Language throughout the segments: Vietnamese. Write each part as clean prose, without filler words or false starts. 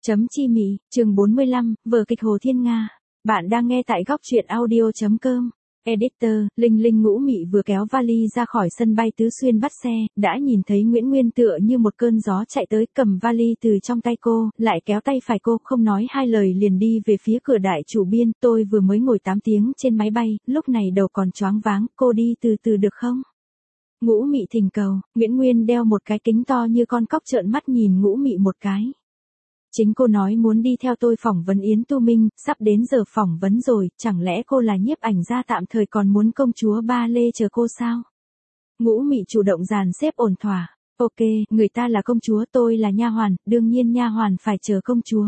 Chấm chi mị, chương 45, vở kịch Hồ Thiên Nga. Bạn đang nghe tại góc truyện audio.com. Editor, Linh Linh Ngũ Mị vừa kéo vali ra khỏi sân bay Tứ Xuyên bắt xe, đã nhìn thấy Nguyễn Nguyên tựa như một cơn gió chạy tới cầm vali từ trong tay cô, lại kéo tay phải cô, không nói hai lời liền đi về phía cửa đại chủ biên. Tôi vừa mới ngồi 8 tiếng trên máy bay, lúc này đầu còn choáng váng, cô đi từ từ được không? Ngũ Mị thỉnh cầu. Nguyễn Nguyên đeo một cái kính to như con cóc trợn mắt nhìn Ngũ Mị một cái. Chính cô nói muốn đi theo tôi phỏng vấn Yến Tu Minh, sắp đến giờ phỏng vấn rồi, chẳng lẽ cô là nhiếp ảnh gia tạm thời còn muốn công chúa ba lê chờ cô sao? Ngũ Mị chủ động dàn xếp ổn thỏa. Ok, người ta là công chúa, tôi là nha hoàn, đương nhiên nha hoàn phải chờ công chúa.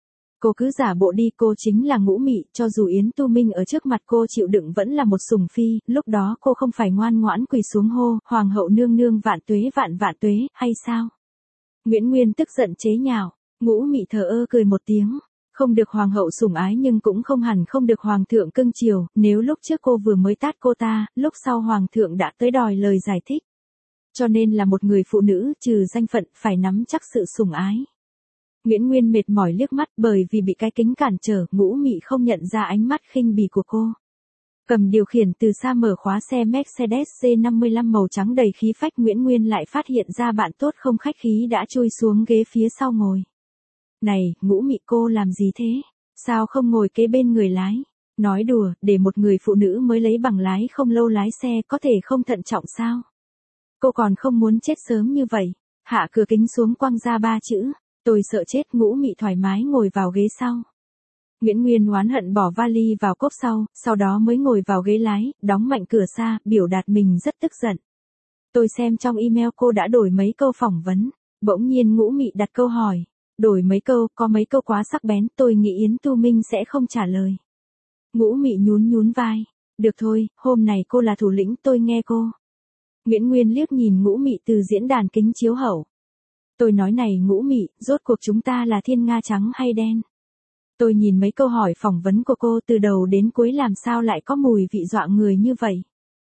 Cô cứ giả bộ đi, cô chính là Ngũ Mị, cho dù Yến Tu Minh ở trước mặt cô chịu đựng vẫn là một sủng phi, lúc đó cô không phải ngoan ngoãn quỳ xuống hô, hoàng hậu nương nương vạn tuế, hay sao? Nguyễn Nguyên tức giận chế nhạo. Ngũ Mị thờ ơ cười một tiếng, không được hoàng hậu sủng ái nhưng cũng không hẳn không được hoàng thượng cưng chiều, nếu lúc trước cô vừa mới tát cô ta, lúc sau hoàng thượng đã tới đòi lời giải thích. Cho nên là một người phụ nữ, trừ danh phận, phải nắm chắc sự sủng ái. Nguyễn Nguyên mệt mỏi liếc mắt, bởi vì bị cái kính cản trở, Ngũ Mị không nhận ra ánh mắt khinh bỉ của cô. Cầm điều khiển từ xa mở khóa xe Mercedes C55 màu trắng đầy khí phách, Nguyễn Nguyên lại phát hiện ra bạn tốt không khách khí đã chui xuống ghế phía sau ngồi. Này, Ngũ Mị, cô làm gì thế? Sao không ngồi kế bên người lái? Nói đùa, để một người phụ nữ mới lấy bằng lái không lâu lái xe có thể không thận trọng sao? Cô còn không muốn chết sớm như vậy. Hạ cửa kính xuống quăng ra 3 chữ. Tôi sợ chết. Ngũ Mị thoải mái ngồi vào ghế sau. Nguyễn Nguyên oán hận bỏ vali vào cốp sau đó mới ngồi vào ghế lái, đóng mạnh cửa xa, biểu đạt mình rất tức giận. Tôi xem trong email cô đã đổi mấy câu phỏng vấn. Bỗng nhiên Ngũ Mị đặt câu hỏi. Đổi mấy câu, có mấy câu quá sắc bén, tôi nghĩ Yến Tu Minh sẽ không trả lời. Ngũ Mị nhún vai. Được thôi, hôm nay cô là thủ lĩnh, tôi nghe cô. Nguyễn Nguyên liếc nhìn Ngũ Mị từ diễn đàn kính chiếu hậu. Tôi nói này Ngũ Mị, rốt cuộc chúng ta là thiên nga trắng hay đen? Tôi nhìn mấy câu hỏi phỏng vấn của cô từ đầu đến cuối làm sao lại có mùi vị dọa người như vậy?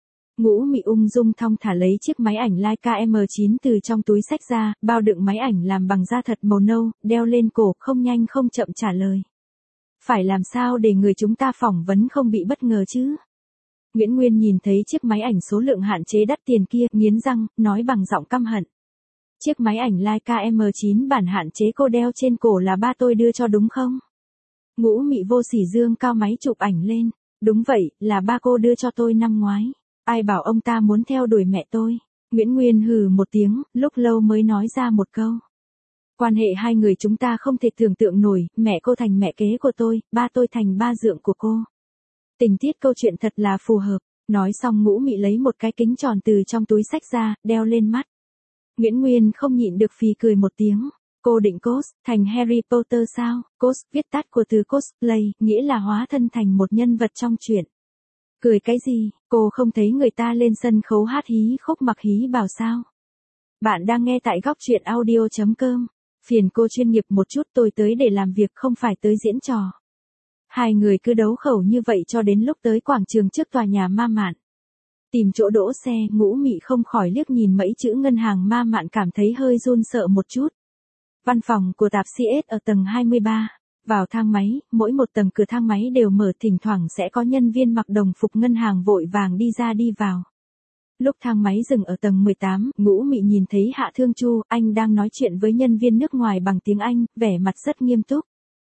Ngũ Mị ung dung thong thả lấy chiếc máy ảnh Leica M9 từ trong túi xách ra, bao đựng máy ảnh làm bằng da thật màu nâu, đeo lên cổ, không nhanh không chậm trả lời. Phải làm sao để người chúng ta phỏng vấn không bị bất ngờ chứ? Nguyễn Nguyên nhìn thấy chiếc máy ảnh số lượng hạn chế đắt tiền kia, nghiến răng, nói bằng giọng căm hận. Chiếc máy ảnh Leica M9 bản hạn chế cô đeo trên cổ là ba tôi đưa cho đúng không? Ngũ Mị vô sỉ dương cao máy chụp ảnh lên. Đúng vậy, là ba cô đưa cho tôi năm ngoái. Ai bảo ông ta muốn theo đuổi mẹ tôi? Nguyễn Nguyên hừ một tiếng, lúc lâu mới nói ra một câu. Quan hệ hai người chúng ta không thể tưởng tượng nổi, mẹ cô thành mẹ kế của tôi, ba tôi thành ba dượng của cô. Tình tiết câu chuyện thật là phù hợp. Nói xong Ngũ Mị lấy một cái kính tròn từ trong túi xách ra, đeo lên mắt. Nguyễn Nguyên không nhịn được phì cười một tiếng. Cô định cos thành Harry Potter sao? Cos, viết tắt của từ cosplay, nghĩa là hóa thân thành một nhân vật trong truyện. Cười cái gì, cô không thấy người ta lên sân khấu hát hí khúc mặc hí bảo sao? Bạn đang nghe tại góc truyện audio.com. Phiền cô chuyên nghiệp một chút, tôi tới để làm việc không phải tới diễn trò. Hai người cứ đấu khẩu như vậy cho đến lúc tới quảng trường trước tòa nhà Ma Mạn. Tìm chỗ đỗ xe, Ngũ Mị không khỏi liếc nhìn mấy chữ ngân hàng Ma Mạn cảm thấy hơi run sợ một chút. Văn phòng của tạp chí S ở tầng 23. Vào thang máy, mỗi một tầng cửa thang máy đều mở, thỉnh thoảng sẽ có nhân viên mặc đồng phục ngân hàng vội vàng đi ra đi vào. Lúc thang máy dừng ở tầng 18, Ngũ Mị nhìn thấy Hạ Thương Chu, anh đang nói chuyện với nhân viên nước ngoài bằng tiếng Anh, vẻ mặt rất nghiêm túc.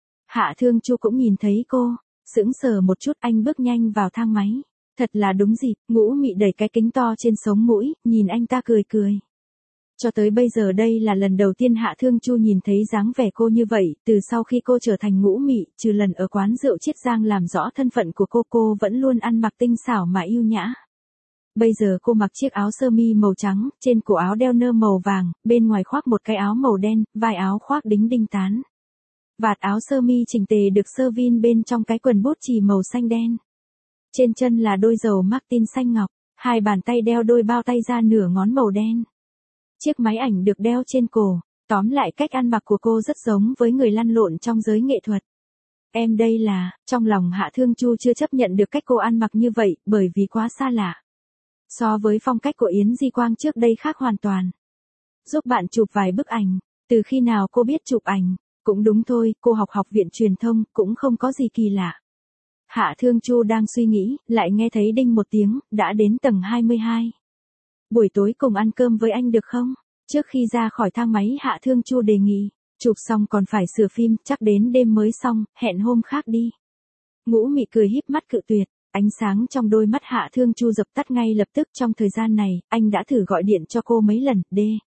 Hạ Thương Chu cũng nhìn thấy cô, sững sờ một chút, anh bước nhanh vào thang máy. Thật là đúng dịp, Ngũ Mị đẩy cái kính to trên sống mũi, nhìn anh ta cười cười. Cho tới bây giờ đây là lần đầu tiên Hạ Thương Chu nhìn thấy dáng vẻ cô như vậy, từ sau khi cô trở thành Ngũ Mị, trừ lần ở quán rượu Chiết Giang làm rõ thân phận của cô vẫn luôn ăn mặc tinh xảo mà yêu nhã. Bây giờ cô mặc chiếc áo sơ mi màu trắng, trên cổ áo đeo nơ màu vàng, bên ngoài khoác một cái áo màu đen, vai áo khoác đính đinh tán. Vạt áo sơ mi chỉnh tề được sơ vin bên trong cái quần bút chì màu xanh đen. Trên chân là đôi dầu Martin xanh ngọc, hai bàn tay đeo đôi bao tay ra nửa ngón màu đen. Chiếc máy ảnh được đeo trên cổ, tóm lại cách ăn mặc của cô rất giống với người lăn lộn trong giới nghệ thuật. Em đây là, trong lòng Hạ Thương Chu chưa chấp nhận được cách cô ăn mặc như vậy, bởi vì quá xa lạ. So với phong cách của Yến Di Quang trước đây khác hoàn toàn. Giúp bạn chụp vài bức ảnh, từ khi nào cô biết chụp ảnh? Cũng đúng thôi, cô học học viện truyền thông, cũng không có gì kỳ lạ. Hạ Thương Chu đang suy nghĩ, lại nghe thấy đinh một tiếng, đã đến tầng 22. Buổi tối cùng ăn cơm với anh được không? Trước khi ra khỏi thang máy Hạ Thương Chu đề nghị, chụp xong còn phải sửa phim, chắc đến đêm mới xong, hẹn hôm khác đi. Ngũ Mị cười híp mắt cự tuyệt, ánh sáng trong đôi mắt Hạ Thương Chu dập tắt ngay lập tức. Trong thời gian này, anh đã thử gọi điện cho cô mấy lần,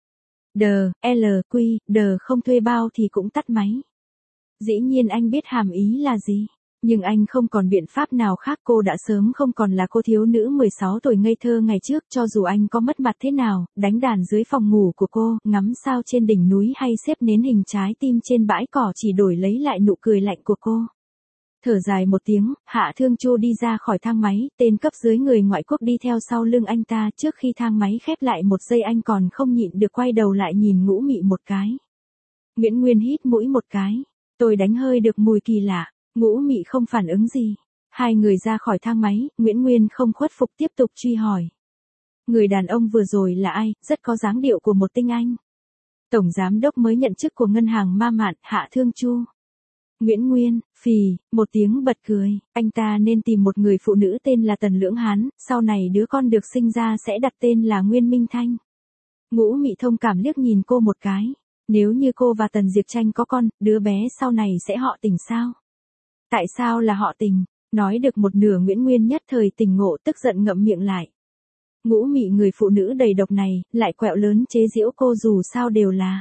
không thuê bao thì cũng tắt máy. Dĩ nhiên anh biết hàm ý là gì. Nhưng anh không còn biện pháp nào khác, cô đã sớm không còn là cô thiếu nữ 16 tuổi ngây thơ ngày trước. Cho dù anh có mất mặt thế nào, đánh đàn dưới phòng ngủ của cô, ngắm sao trên đỉnh núi hay xếp nến hình trái tim trên bãi cỏ chỉ đổi lấy lại nụ cười lạnh của cô. Thở dài một tiếng, Hạ Thương Chu đi ra khỏi thang máy, tên cấp dưới người ngoại quốc đi theo sau lưng anh ta. Trước khi thang máy khép lại một giây anh còn không nhịn được quay đầu lại nhìn Ngũ Mị một cái. Nguyễn Nguyên hít mũi một cái. Tôi đánh hơi được mùi kỳ lạ. Ngũ Mị không phản ứng gì. Hai người ra khỏi thang máy, Nguyễn Nguyên không khuất phục tiếp tục truy hỏi. Người đàn ông vừa rồi là ai, rất có dáng điệu của một tinh anh. Tổng giám đốc mới nhận chức của ngân hàng Ma Mạn, Hạ Thương Chu. Nguyễn Nguyên, phì, một tiếng bật cười, anh ta nên tìm một người phụ nữ tên là Tần Lưỡng Hán, sau này đứa con được sinh ra sẽ đặt tên là Nguyên Minh Thanh. Ngũ Mị thông cảm liếc nhìn cô một cái. Nếu như cô và Tần Diệp Tranh có con, đứa bé sau này sẽ họ Tình sao? Tại sao là họ Tình? Nói được một nửa Nguyễn Nguyên nhất thời tỉnh ngộ, tức giận ngậm miệng lại. Ngũ Mị người phụ nữ đầy độc này, lại quẹo lớn chế giễu cô dù sao đều là.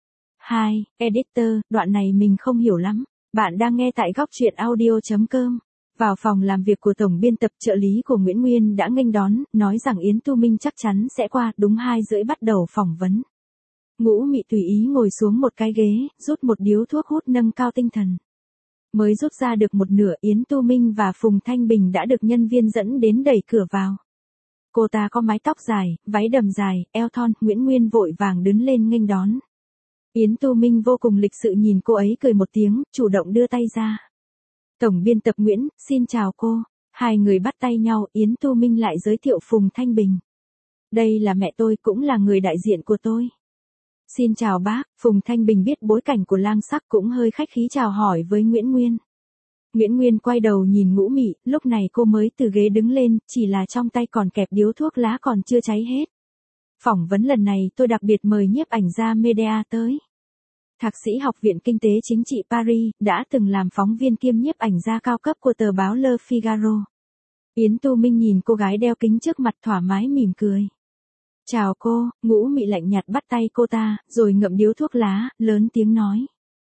2. Editor, đoạn này mình không hiểu lắm. Bạn đang nghe tại góc truyện audio.com. Vào phòng làm việc của tổng biên tập, trợ lý của Nguyễn Nguyên đã nghênh đón, nói rằng Yến Tu Minh chắc chắn sẽ qua, đúng 2:30 bắt đầu phỏng vấn. Ngũ Mị tùy ý ngồi xuống một cái ghế, rút một điếu thuốc hút nâng cao tinh thần. Mới rút ra được một nửa, Yến Tu Minh và Phùng Thanh Bình đã được nhân viên dẫn đến đẩy cửa vào. Cô ta có mái tóc dài, váy đầm dài, eo thon, Nguyễn Nguyên vội vàng đứng lên nghênh đón. Yến Tu Minh vô cùng lịch sự nhìn cô ấy cười một tiếng, chủ động đưa tay ra. Tổng biên tập Nguyễn, xin chào cô. Hai người bắt tay nhau, Yến Tu Minh lại giới thiệu Phùng Thanh Bình. Đây là mẹ tôi, cũng là người đại diện của tôi. Xin chào bác. Phùng Thanh Bình biết bối cảnh của Lang Sắc cũng hơi khách khí chào hỏi với Nguyễn Nguyên. Nguyễn Nguyên quay đầu nhìn Ngũ Mị, lúc này cô mới từ ghế đứng lên, chỉ là trong tay còn kẹp điếu thuốc lá còn chưa cháy hết. Phỏng vấn lần này tôi đặc biệt mời nhiếp ảnh gia Medea tới. Thạc sĩ học viện Kinh tế Chính trị Paris, đã từng làm phóng viên kiêm nhiếp ảnh gia cao cấp của tờ báo Le Figaro. Yến Tu Minh nhìn cô gái đeo kính trước mặt thoải mái mỉm cười. Chào cô. Ngũ Mị lạnh nhạt bắt tay cô ta, rồi ngậm điếu thuốc lá, lớn tiếng nói.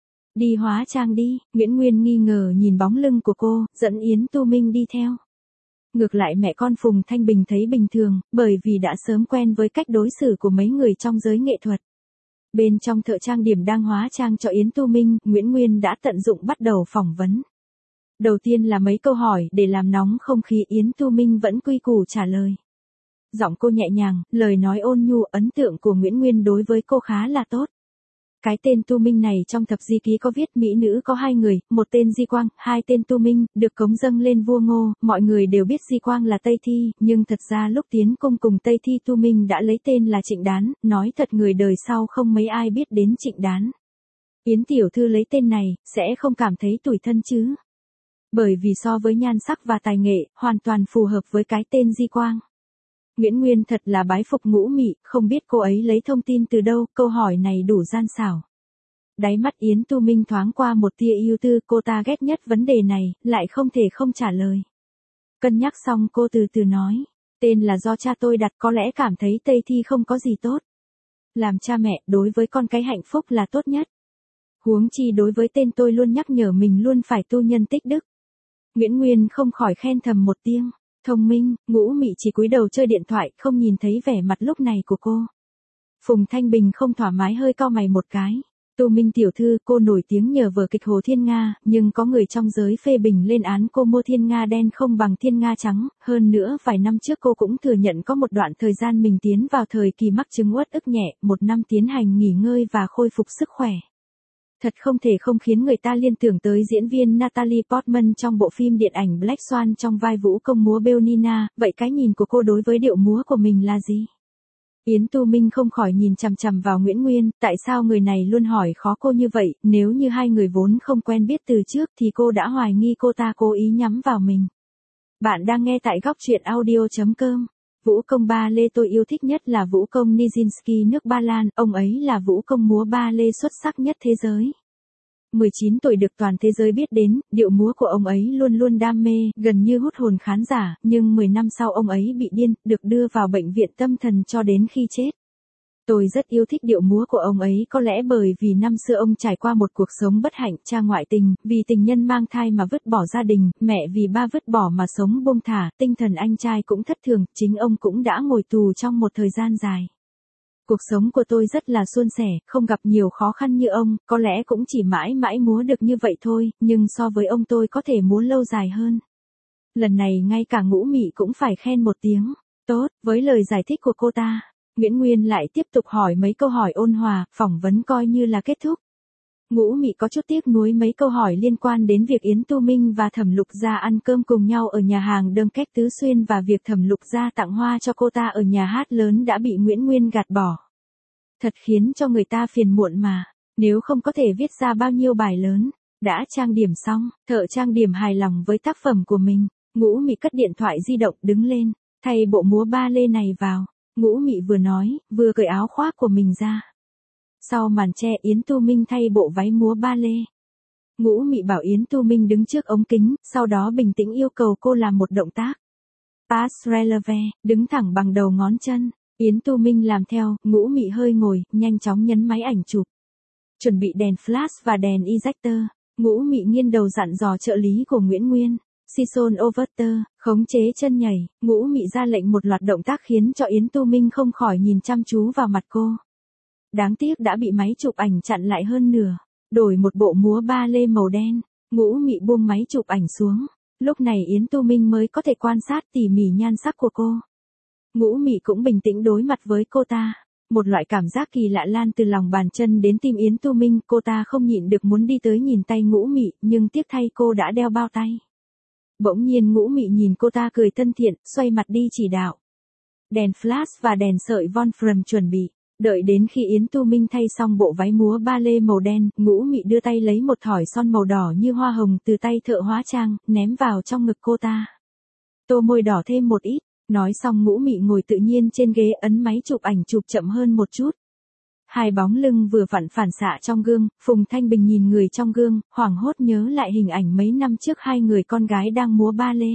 Đi hóa trang đi. Nguyễn Nguyên nghi ngờ nhìn bóng lưng của cô, dẫn Yến Tu Minh đi theo. Ngược lại mẹ con Phùng Thanh Bình thấy bình thường, bởi vì đã sớm quen với cách đối xử của mấy người trong giới nghệ thuật. Bên trong thợ trang điểm đang hóa trang cho Yến Tu Minh, Nguyễn Nguyên đã tận dụng bắt đầu phỏng vấn. Đầu tiên là mấy câu hỏi để làm nóng không khí, Yến Tu Minh vẫn quy củ trả lời. Giọng cô nhẹ nhàng, lời nói ôn nhu, ấn tượng của Nguyễn Nguyên đối với cô khá là tốt. Cái tên Tu Minh này trong thập di ký có viết mỹ nữ có 2 người, một tên Di Quang, 2 tên Tu Minh, được cống dâng lên vua Ngô. Mọi người đều biết Di Quang là Tây Thi, nhưng thật ra lúc tiến cung cùng Tây Thi Tu Minh đã lấy tên là Trịnh Đán, nói thật người đời sau không mấy ai biết đến Trịnh Đán. Yến tiểu thư lấy tên này, sẽ không cảm thấy tủi thân chứ? Bởi vì so với nhan sắc và tài nghệ, hoàn toàn phù hợp với cái tên Di Quang. Nguyễn Nguyên thật là bái phục Ngũ Mị, không biết cô ấy lấy thông tin từ đâu, câu hỏi này đủ gian xảo. Đáy mắt Yến Tu Minh thoáng qua một tia ưu tư, cô ta ghét nhất vấn đề này, lại không thể không trả lời. Cân nhắc xong cô từ từ nói, tên là do cha tôi đặt, có lẽ cảm thấy Tây Thi không có gì tốt. Làm cha mẹ, đối với con cái hạnh phúc là tốt nhất. Huống chi đối với tên tôi luôn nhắc nhở mình luôn phải tu nhân tích đức. Nguyễn Nguyên không khỏi khen thầm một tiếng. Thông minh. Ngũ Mị chỉ cúi đầu chơi điện thoại, không nhìn thấy vẻ mặt lúc này của cô. Phùng Thanh Bình không thoải mái hơi cau mày một cái. Tu Minh tiểu thư, cô nổi tiếng nhờ vở kịch Hồ Thiên Nga, nhưng có người trong giới phê bình lên án cô mua Thiên Nga đen không bằng Thiên Nga trắng, hơn nữa vài năm trước cô cũng thừa nhận có một đoạn thời gian mình tiến vào thời kỳ mắc chứng uất ức nhẹ, 1 năm tiến hành nghỉ ngơi và khôi phục sức khỏe. Thật không thể không khiến người ta liên tưởng tới diễn viên Natalie Portman trong bộ phim điện ảnh Black Swan trong vai vũ công múa Belnina, vậy cái nhìn của cô đối với điệu múa của mình là gì? Yến Tu Minh không khỏi nhìn chằm chằm vào Nguyễn Nguyên, tại sao người này luôn hỏi khó cô như vậy, nếu như hai người vốn không quen biết từ trước thì cô đã hoài nghi cô ta cố ý nhắm vào mình. Bạn đang nghe tại góc truyện audio.com. Vũ công ba lê tôi yêu thích nhất là vũ công Nijinsky nước Ba Lan, ông ấy là vũ công múa ba lê xuất sắc nhất thế giới. 19 tuổi được toàn thế giới biết đến, điệu múa của ông ấy luôn luôn đam mê, gần như hút hồn khán giả, nhưng 10 năm sau ông ấy bị điên, được đưa vào bệnh viện tâm thần cho đến khi chết. Tôi rất yêu thích điệu múa của ông ấy có lẽ bởi vì năm xưa ông trải qua một cuộc sống bất hạnh, cha ngoại tình, vì tình nhân mang thai mà vứt bỏ gia đình, mẹ vì ba vứt bỏ mà sống buông thả, tinh thần anh trai cũng thất thường, chính ông cũng đã ngồi tù trong một thời gian dài. Cuộc sống của tôi rất là suôn sẻ, không gặp nhiều khó khăn như ông, có lẽ cũng chỉ mãi mãi múa được như vậy thôi, nhưng so với ông tôi có thể múa lâu dài hơn. Lần này ngay cả Ngũ Mị cũng phải khen một tiếng. Tốt, với lời giải thích của cô ta, Nguyễn Nguyên lại tiếp tục hỏi mấy câu hỏi ôn hòa, phỏng vấn coi như là kết thúc. Ngũ Mị có chút tiếc nuối mấy câu hỏi liên quan đến việc Yến Tu Minh và Thẩm Lục Gia ăn cơm cùng nhau ở nhà hàng Đơm Cách Tứ Xuyên và việc Thẩm Lục Gia tặng hoa cho cô ta ở nhà hát lớn đã bị Nguyễn Nguyên gạt bỏ. Thật khiến cho người ta phiền muộn mà, nếu không có thể viết ra bao nhiêu bài lớn. Đã trang điểm xong, thợ trang điểm hài lòng với tác phẩm của mình. Ngũ Mị cất điện thoại di động đứng lên, thay bộ múa ba lê này vào. Ngũ Mị vừa nói, vừa cởi áo khoác của mình ra. Sau màn che Yến Tu Minh thay bộ váy múa ba lê. Ngũ Mị bảo Yến Tu Minh đứng trước ống kính, sau đó bình tĩnh yêu cầu cô làm một động tác. Pas releve, đứng thẳng bằng đầu ngón chân. Yến Tu Minh làm theo, Ngũ Mị hơi ngồi, nhanh chóng nhấn máy ảnh chụp. Chuẩn bị đèn flash và đèn ejector. Ngũ Mị nghiêng đầu dặn dò trợ lý của Nguyễn Nguyên. Sison overter, khống chế chân nhảy, Ngũ Mị ra lệnh một loạt động tác khiến cho Yến Tu Minh không khỏi nhìn chăm chú vào mặt cô. Đáng tiếc đã bị máy chụp ảnh chặn lại hơn nửa. Đổi một bộ múa ba lê màu đen, Ngũ Mị buông máy chụp ảnh xuống. Lúc này Yến Tu Minh mới có thể quan sát tỉ mỉ nhan sắc của cô. Ngũ Mị cũng bình tĩnh đối mặt với cô ta. Một loại cảm giác kỳ lạ lan từ lòng bàn chân đến tim Yến Tu Minh, cô ta không nhịn được muốn đi tới nhìn tay Ngũ Mị, nhưng tiếc thay cô đã đeo bao tay. Bỗng nhiên Ngũ Mị nhìn cô ta cười thân thiện, xoay mặt đi chỉ đạo. Đèn flash và đèn sợi von Frem chuẩn bị. Đợi đến khi Yến Tu Minh thay xong bộ váy múa ba lê màu đen, Ngũ Mị đưa tay lấy một thỏi son màu đỏ như hoa hồng từ tay thợ hóa trang, ném vào trong ngực cô ta. Tô môi đỏ thêm một ít. Nói xong Ngũ Mị ngồi tự nhiên trên ghế ấn máy chụp ảnh chụp chậm hơn một chút. Hai bóng lưng vừa phản xạ trong gương, Phùng Thanh Bình nhìn người trong gương, hoảng hốt nhớ lại hình ảnh mấy năm trước hai người con gái đang múa ba lê.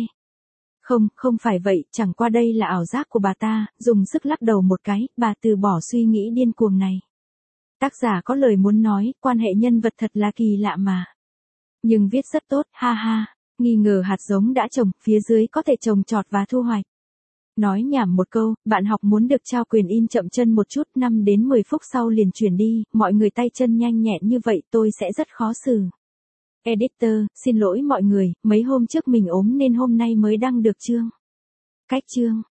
Không phải vậy, chẳng qua đây là ảo giác của bà ta, dùng sức lắc đầu một cái, bà từ bỏ suy nghĩ điên cuồng này. Tác giả có lời muốn nói, quan hệ nhân vật thật là kỳ lạ mà. Nhưng viết rất tốt, ha ha, nghi ngờ hạt giống đã trồng, phía dưới có thể trồng trọt và thu hoạch. Nói nhảm một câu, bạn học muốn được trao quyền in chậm chân một chút, 5 đến 10 phút sau liền chuyển đi, mọi người tay chân nhanh nhẹn như vậy tôi sẽ rất khó xử. Editor, xin lỗi mọi người, mấy hôm trước mình ốm nên hôm nay mới đăng được chương. Cách chương.